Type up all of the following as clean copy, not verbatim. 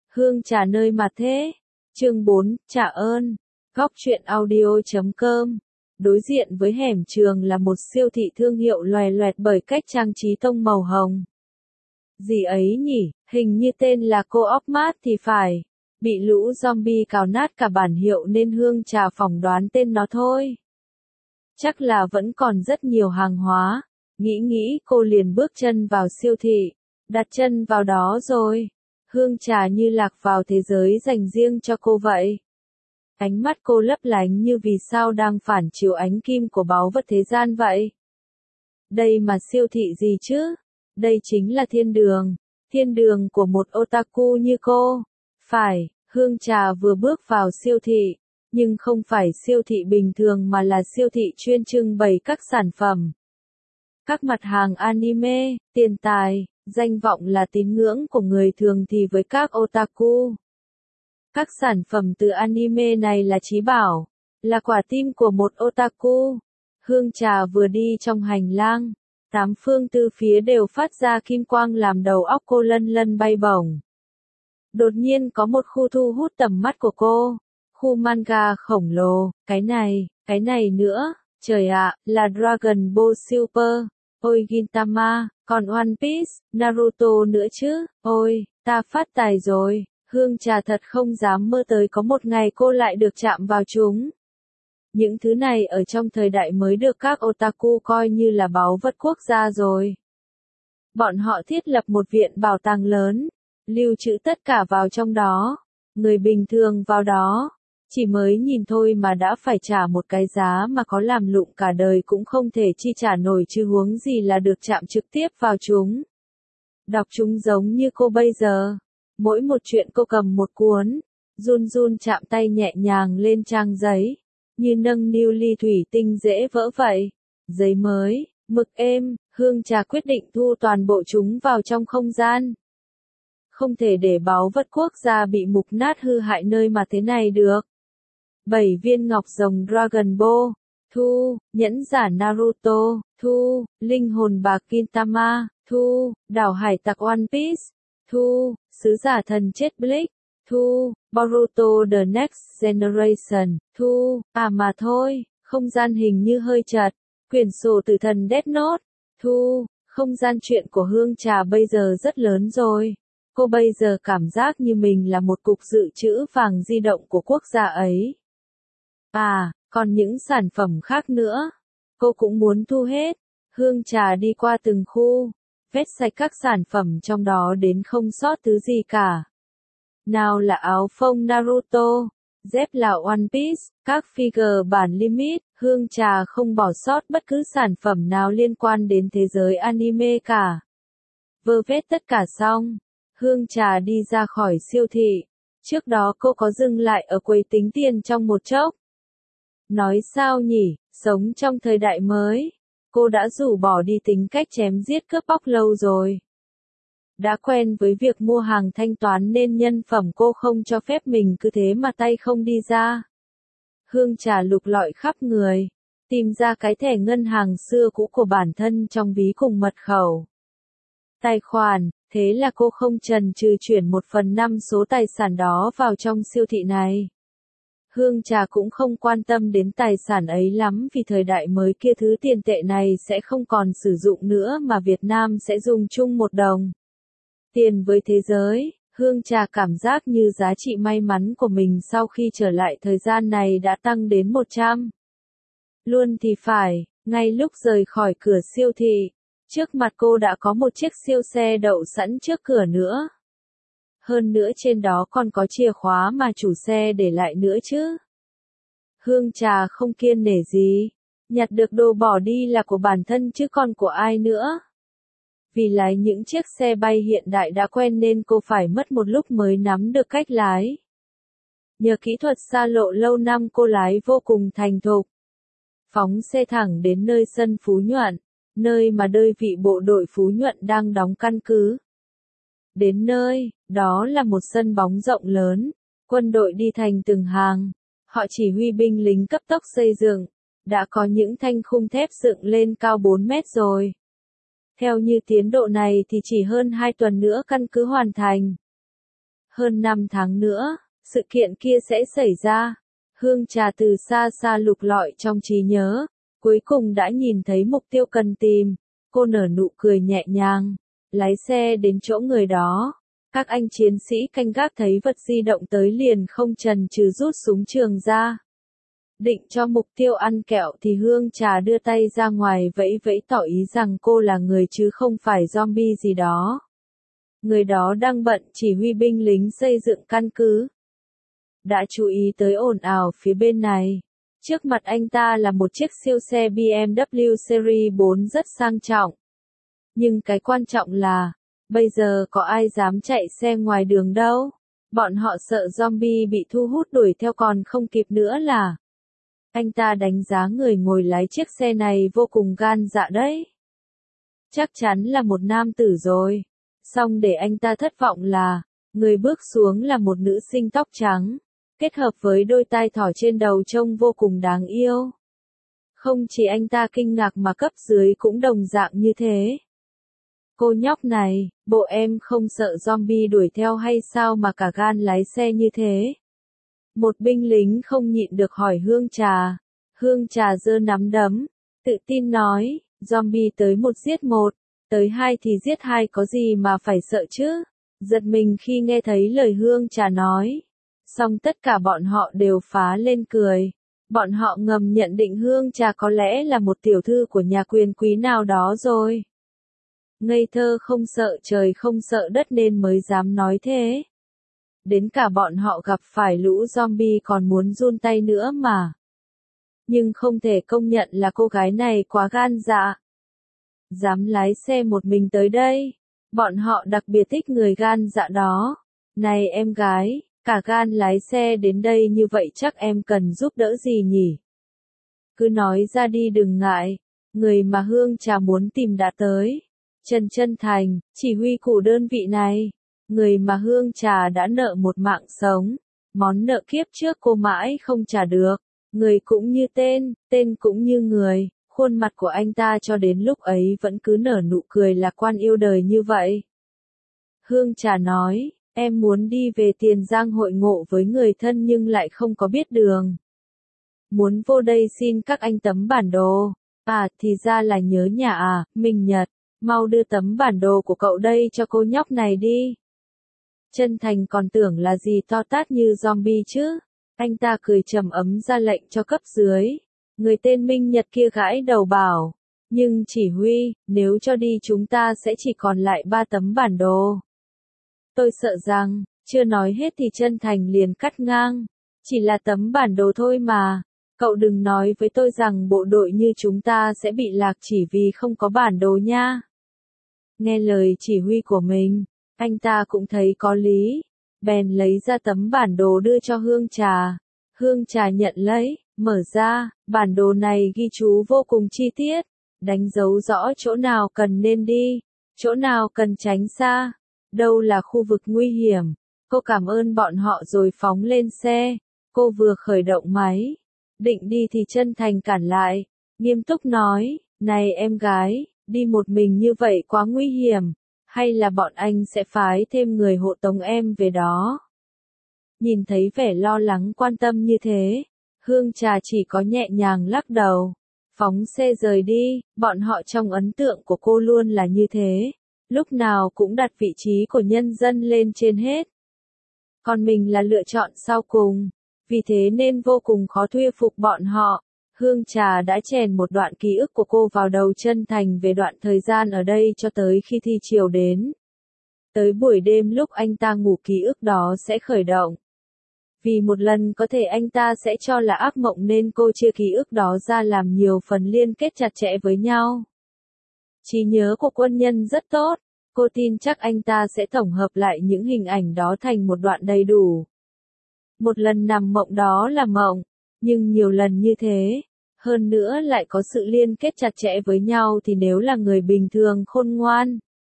Hương trà nơi mà thế. Chương 4, trả ơn. Góc truyện audio.com. Đối diện với hẻm trường là một siêu thị thương hiệu loè loẹt bởi cách trang trí tông màu hồng. Gì ấy nhỉ, hình như tên là Co-op Mart thì phải. Bị lũ zombie cào nát cả bản hiệu nên Hương trà phỏng đoán tên nó thôi. Chắc là vẫn còn rất nhiều hàng hóa. Nghĩ cô liền bước chân vào siêu thị. Đặt chân vào đó rồi. Hương trà như lạc vào thế giới dành riêng cho cô vậy. Ánh mắt cô lấp lánh như vì sao đang phản chiếu ánh kim của báu vật thế gian vậy. Đây mà siêu thị gì chứ? Đây chính là thiên đường của một otaku như cô. Phải, Hương trà vừa bước vào siêu thị, nhưng không phải siêu thị bình thường mà là siêu thị chuyên trưng bày các sản phẩm. Các mặt hàng anime, tiền tài, danh vọng là tín ngưỡng của người thường thì với các otaku. Các sản phẩm từ anime này là chí bảo, là quả tim của một otaku. Hương trà vừa đi trong hành lang, tám phương tư phía đều phát ra kim quang làm đầu óc cô lân lân bay bổng. Đột nhiên có một khu thu hút tầm mắt của cô, khu manga khổng lồ, cái này nữa, trời ạ, là Dragon Ball Super, ôi Gintama, còn One Piece, Naruto nữa chứ, ôi, ta phát tài rồi. Hương trà thật không dám mơ tới có một ngày cô lại được chạm vào chúng. Những thứ này ở trong thời đại mới được các otaku coi như là báu vật quốc gia rồi. Bọn họ thiết lập một viện bảo tàng lớn, lưu trữ tất cả vào trong đó. Người bình thường vào đó, chỉ mới nhìn thôi mà đã phải trả một cái giá mà có làm lụng cả đời cũng không thể chi trả nổi chứ huống gì là được chạm trực tiếp vào chúng. Đọc chúng giống như cô bây giờ. Mỗi một chuyện cô cầm một cuốn, run chạm tay nhẹ nhàng lên trang giấy, như nâng niu ly thủy tinh dễ vỡ vậy. Giấy mới, mực êm, Hương trà quyết định thu toàn bộ chúng vào trong không gian. Không thể để báu vật quốc gia bị mục nát hư hại nơi mà thế này được. 7 viên ngọc rồng Dragon Ball, thu, nhẫn giả Naruto, thu, linh hồn bạc Gintama, thu, đảo hải tặc One Piece, thu, sứ giả thần chết Bleach, thu, Boruto The Next Generation, thu, mà thôi, không gian hình như hơi chật, quyển sổ tử thần Death Note, thu, không gian truyện của Hương trà bây giờ rất lớn rồi. Cô bây giờ cảm giác như mình là một cục dự trữ vàng di động của quốc gia ấy. Còn những sản phẩm khác nữa, cô cũng muốn thu hết. Hương trà đi qua từng khu, vét sạch các sản phẩm trong đó đến không sót thứ gì cả. Nào là áo phông Naruto, dép là One Piece, các figure bản limit, Hương trà không bỏ sót bất cứ sản phẩm nào liên quan đến thế giới anime cả. Vơ vét tất cả xong, Hương trà đi ra khỏi siêu thị. Trước đó cô có dừng lại ở quầy tính tiền trong một chốc. Nói sao nhỉ, sống trong thời đại mới. Cô đã rũ bỏ đi tính cách chém giết cướp bóc lâu rồi. Đã quen với việc mua hàng thanh toán nên nhân phẩm cô không cho phép mình cứ thế mà tay không đi ra. Hương trà lục lọi khắp người, tìm ra cái thẻ ngân hàng xưa cũ của bản thân trong ví cùng mật khẩu. Tài khoản, thế là cô không chần chừ chuyển 1/5 số tài sản đó vào trong siêu thị này. Hương trà cũng không quan tâm đến tài sản ấy lắm vì thời đại mới kia thứ tiền tệ này sẽ không còn sử dụng nữa mà Việt Nam sẽ dùng chung 1 đồng. Tiền với thế giới, Hương trà cảm giác như giá trị may mắn của mình sau khi trở lại thời gian này đã tăng đến 100. Luôn thì phải, ngay lúc rời khỏi cửa siêu thị, trước mặt cô đã có một chiếc siêu xe đậu sẵn trước cửa nữa. Hơn nữa trên đó còn có chìa khóa mà chủ xe để lại nữa chứ. Hương trà không kiêng nể gì, nhặt được đồ bỏ đi là của bản thân chứ còn của ai nữa. Vì lái những chiếc xe bay hiện đại đã quen nên cô phải mất một lúc mới nắm được cách lái. Nhờ kỹ thuật xa lộ lâu năm cô lái vô cùng thành thục. Phóng xe thẳng đến nơi sân Phú Nhuận, nơi mà đơn vị bộ đội Phú Nhuận đang đóng căn cứ. Đến nơi, đó là một sân bóng rộng lớn, quân đội đi thành từng hàng, họ chỉ huy binh lính cấp tốc xây dựng, đã có những thanh khung thép dựng lên cao 4 mét rồi. Theo như tiến độ này thì chỉ hơn 2 tuần nữa căn cứ hoàn thành. Hơn 5 tháng nữa, sự kiện kia sẽ xảy ra. Hương Trà từ xa xa lục lọi trong trí nhớ, cuối cùng đã nhìn thấy mục tiêu cần tìm. Cô nở nụ cười nhẹ nhàng, lái xe đến chỗ người đó. Các anh chiến sĩ canh gác thấy vật di động tới liền không chần chừ rút súng trường ra. Định cho mục tiêu ăn kẹo thì Hương Trà đưa tay ra ngoài vẫy vẫy tỏ ý rằng cô là người chứ không phải zombie gì đó. Người đó đang bận chỉ huy binh lính xây dựng căn cứ. Đã chú ý tới ồn ào phía bên này. Trước mặt anh ta là một chiếc siêu xe BMW Series 4 rất sang trọng. Nhưng cái quan trọng là, bây giờ có ai dám chạy xe ngoài đường đâu. Bọn họ sợ zombie bị thu hút đuổi theo còn không kịp nữa là. Anh ta đánh giá người ngồi lái chiếc xe này vô cùng gan dạ đấy. Chắc chắn là một nam tử rồi. Xong để anh ta thất vọng là, người bước xuống là một nữ sinh tóc trắng, kết hợp với đôi tai thỏ trên đầu trông vô cùng đáng yêu. Không chỉ anh ta kinh ngạc mà cấp dưới cũng đồng dạng như thế. Cô nhóc này, bộ em không sợ zombie đuổi theo hay sao mà cả gan lái xe như thế? Một binh lính không nhịn được hỏi Hương Trà. Hương Trà giơ nắm đấm, tự tin nói, zombie tới một giết một, tới hai thì giết hai có gì mà phải sợ chứ? Giật mình khi nghe thấy lời Hương Trà nói. Xong tất cả bọn họ đều phá lên cười. Bọn họ ngầm nhận định Hương Trà có lẽ là một tiểu thư của nhà quyền quý nào đó rồi. Ngây thơ không sợ trời không sợ đất nên mới dám nói thế. Đến cả bọn họ gặp phải lũ zombie còn muốn run tay nữa mà. Nhưng không thể công nhận là cô gái này quá gan dạ. Dám lái xe một mình tới đây. Bọn họ đặc biệt thích người gan dạ đó. Này em gái, cả gan lái xe đến đây như vậy chắc em cần giúp đỡ gì nhỉ? Cứ nói ra đi đừng ngại. Người mà Hương Trà muốn tìm đã tới. Trần Chân Thành, chỉ huy của đơn vị này. Người mà Hương Trà đã nợ một mạng sống. Món nợ kiếp trước cô mãi không trả được. Người cũng như tên, tên cũng như người. Khuôn mặt của anh ta cho đến lúc ấy vẫn cứ nở nụ cười lạc quan yêu đời như vậy. Hương Trà nói, em muốn đi về Tiền Giang hội ngộ với người thân nhưng lại không có biết đường. Muốn vô đây xin các anh tấm bản đồ. À thì ra là nhớ nhà à, Minh Nhật. Mau đưa tấm bản đồ của cậu đây cho cô nhóc này đi. Chân Thành còn tưởng là gì to tát như zombie chứ. Anh ta cười trầm ấm ra lệnh cho cấp dưới. Người tên Minh Nhật kia gãi đầu bảo. Nhưng chỉ huy, nếu cho đi chúng ta sẽ chỉ còn lại 3 tấm bản đồ. Tôi sợ rằng, chưa nói hết thì Chân Thành liền cắt ngang. Chỉ là tấm bản đồ thôi mà. Cậu đừng nói với tôi rằng bộ đội như chúng ta sẽ bị lạc chỉ vì không có bản đồ nha. Nghe lời chỉ huy của mình, anh ta cũng thấy có lý. Bèn lấy ra tấm bản đồ đưa cho Hương Trà. Hương Trà nhận lấy, mở ra, bản đồ này ghi chú vô cùng chi tiết. Đánh dấu rõ chỗ nào cần nên đi, chỗ nào cần tránh xa, đâu là khu vực nguy hiểm. Cô cảm ơn bọn họ rồi phóng lên xe. Cô vừa khởi động máy, định đi thì Chân Thành cản lại, nghiêm túc nói, này em gái, đi một mình như vậy quá nguy hiểm, hay là bọn anh sẽ phái thêm người hộ tống em về đó. Nhìn thấy vẻ lo lắng quan tâm như thế, Hương Trà chỉ có nhẹ nhàng lắc đầu, phóng xe rời đi, bọn họ trong ấn tượng của cô luôn là như thế, lúc nào cũng đặt vị trí của nhân dân lên trên hết. Còn mình là lựa chọn sau cùng, vì thế nên vô cùng khó thuyết phục bọn họ. Hương Trà đã chèn một đoạn ký ức của cô vào đầu Chân Thành về đoạn thời gian ở đây cho tới khi thi chiều đến. Tới buổi đêm lúc anh ta ngủ ký ức đó sẽ khởi động. Vì một lần có thể anh ta sẽ cho là ác mộng nên cô chia ký ức đó ra làm nhiều phần liên kết chặt chẽ với nhau. Trí nhớ của quân nhân rất tốt, cô tin chắc anh ta sẽ tổng hợp lại những hình ảnh đó thành một đoạn đầy đủ. Một lần nằm mộng đó là mộng, nhưng nhiều lần như thế, hơn nữa lại có sự liên kết chặt chẽ với nhau thì nếu là người bình thường khôn ngoan.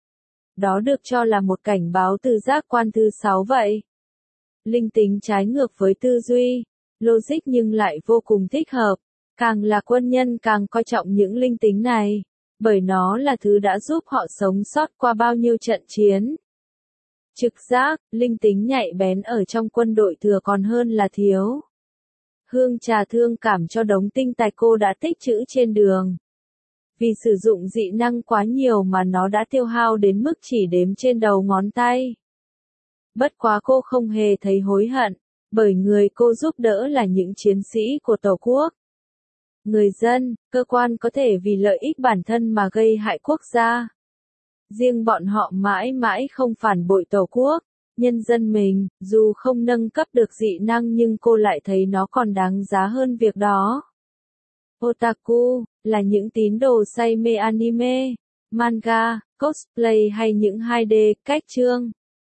Đó được cho là một cảnh báo từ giác quan thứ 6 vậy. Linh tính trái ngược với tư duy, logic nhưng lại vô cùng thích hợp. Càng là quân nhân càng coi trọng những linh tính này, bởi nó là thứ đã giúp họ sống sót qua bao nhiêu trận chiến. Trực giác, linh tính nhạy bén ở trong quân đội thừa còn hơn là thiếu. Hương trà thương cảm cho đống tinh tài cô đã tích trữ trên đường. Vì sử dụng dị năng quá nhiều mà nó đã tiêu hao đến mức chỉ đếm trên đầu ngón tay. Bất quá cô không hề thấy hối hận, bởi người cô giúp đỡ là những chiến sĩ của Tổ quốc. Người dân, cơ quan có thể vì lợi ích bản thân mà gây hại quốc gia. Riêng bọn họ mãi mãi không phản bội Tổ quốc, nhân dân mình, dù không nâng cấp được dị năng nhưng cô lại thấy nó còn đáng giá hơn việc đó. Otaku, là những tín đồ say mê anime, manga, cosplay hay những 2D, cách chương.